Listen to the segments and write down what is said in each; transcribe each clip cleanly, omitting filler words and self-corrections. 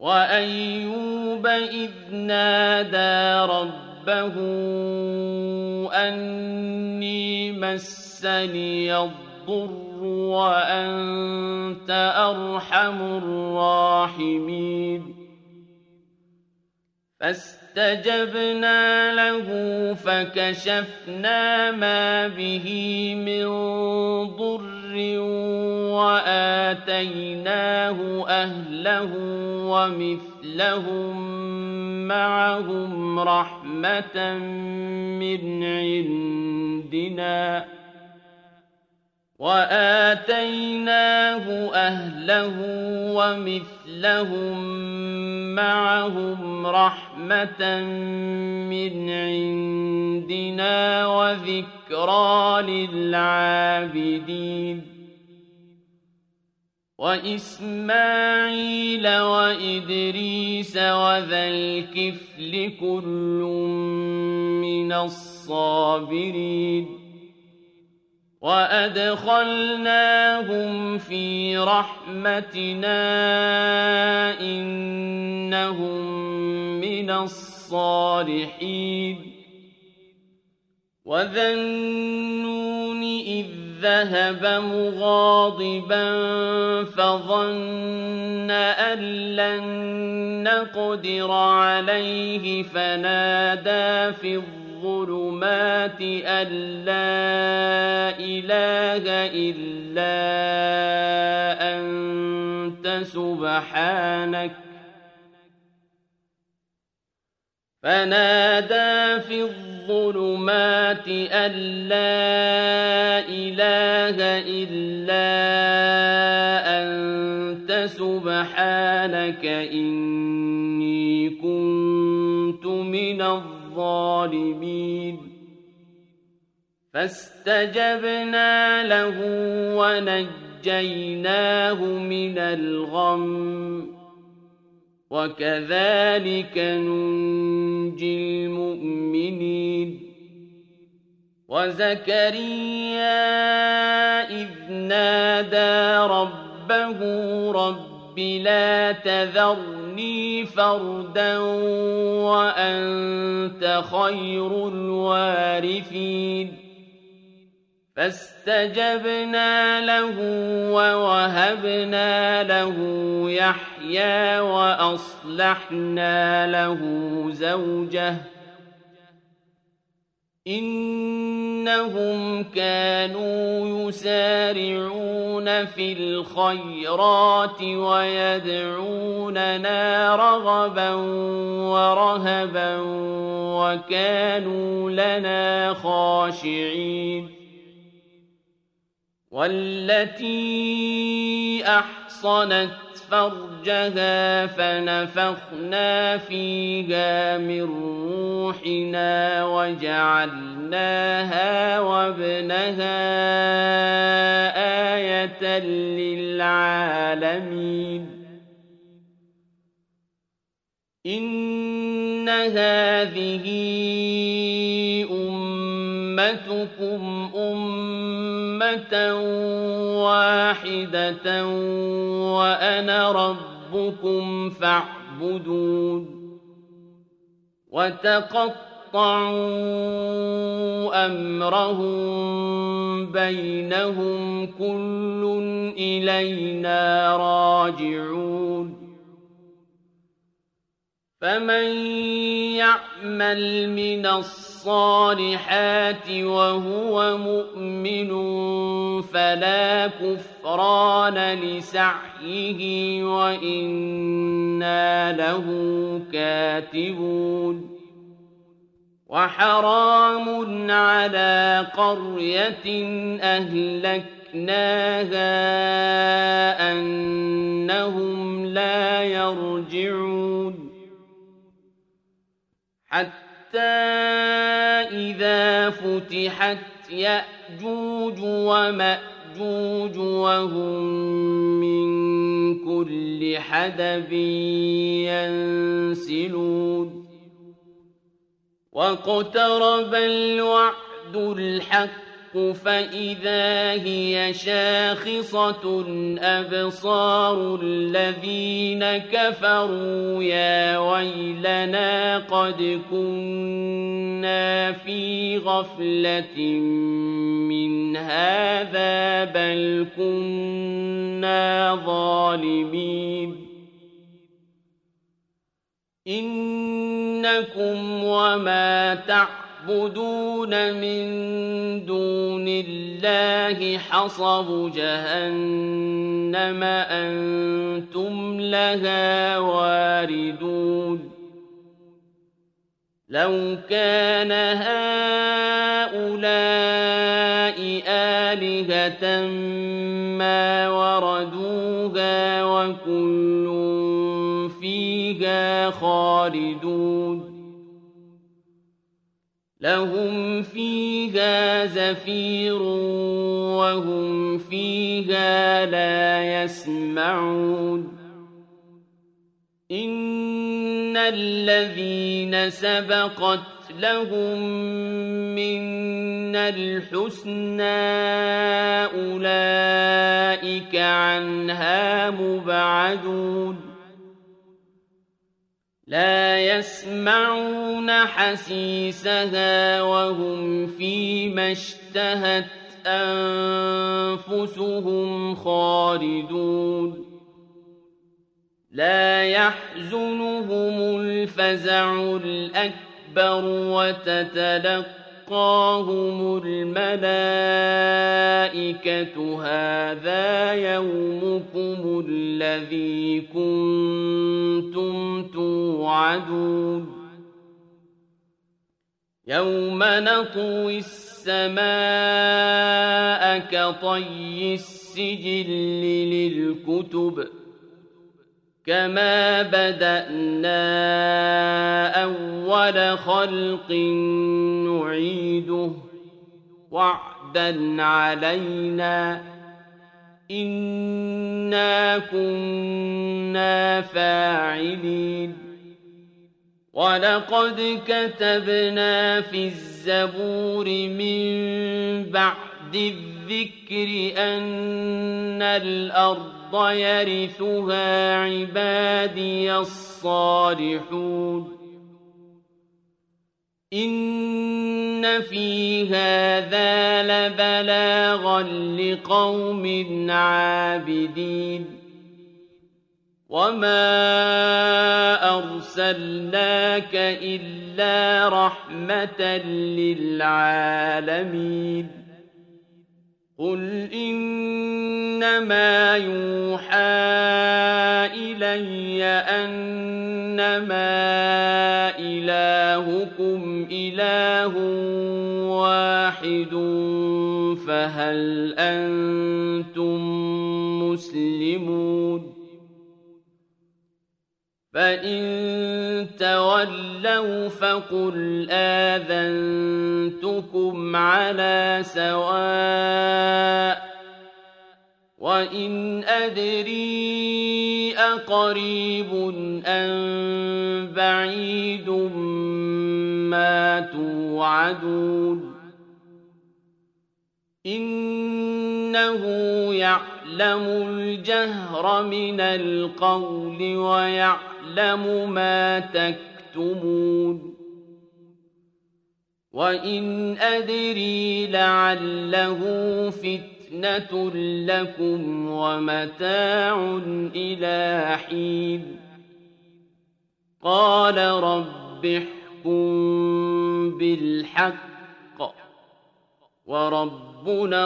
وأيوب إذ نادى ربه أني مسني الضر وأنت أرحم الراحمين فاستجبنا له فكشفنا ما به من ضر وآتيناه أهله ومثلهم معهم رحمة من عندنا وذكرى للعابدين وإسماعيل وإدريس وذا الكفل كل من الصابرين وأدخلناهم في رحمتنا إنهم من الصالحين وذا النون إذ ذهب مغاضبا فظن أن لن نقدر عليه فنادى في الظلمات أن لا إله إلا أنت سبحانك إني كنت من الظالمين فاستجبنا له ونجيناه من الغم وكذلك ننجي المؤمنين وزكريا إذ نادى ربه رب لا تذرني فردا وأنت خير الوارثين فاستجبنا له ووهبنا له يحيى وأصلحنا له زوجه إنهم كانوا يسارعون في الخيرات ويدعوننا رغبا ورهبا وكانوا لنا خاشعين والتي أحصنت فرجها فنفخنا فيها من روحنا وجعلناها وابنها آية للعالمين إن هذه أمتكم أمة واحدة وأنا ربكم فاعبدون وتقطعوا أمرهم بينهم كل إلينا راجعون فمن يعمل من الصالحات وهو مؤمن فلا كفران لسعيه وإنا له كاتبون وحرام على قرية أهلكناها أنهم لا يرجعون حتى إذا فتحت يأجوج ومأجوج وهم من كل حدب ينسلون واقترب الوعد الحق فإذا هي شاخصة أبصار الذين كفروا يا ويلنا قد كنا في غفلة من هذا بل كنا ظالمين إنكم وما تعبدون من دون الله حصب جهنم أنتم لها واردون لو كان هؤلاء آلهة ما وردوها وكل فيها خالدون لهم فيها زفير وهم فيها لا يسمعون إن الذين سبقت لهم منا الحسنى أولئك عنها مبعدون لا يسمعون حسيسها وهم فيما اشتهت أنفسهم خالدون لا يحزنهم الفزع الأكبر وتتلقاهم الملائكة هذا يومكم الذي كنتم توعدون يوم نطوي السماء كطي السجل للكتب كما بدأنا أول خلق نعيده وعدا علينا إنا كنا فاعلين ولقد كتبنا في الزبور من بعد الذكر أن الأرض يرثها عبادي الصالحون إن في هذا لبلاغا لقوم عابدين وما أرسلناك إلا رحمة للعالمين قل إنما يوحى إلي أنما إلهكم إله واحد فهل أنتم مسلمون فإن تولوا فقل آذنتكم على سواء وإن أدري أقريب أم بعيد ما توعدون إنه يعلم الجهر من القول ويعلم ما تكتمون وإن أدري لعله فتنة لكم ومتاع إلى حين قال رب احكم بالحق وربنا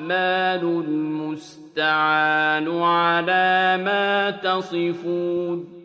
الرحمن المستعان على ما تصفون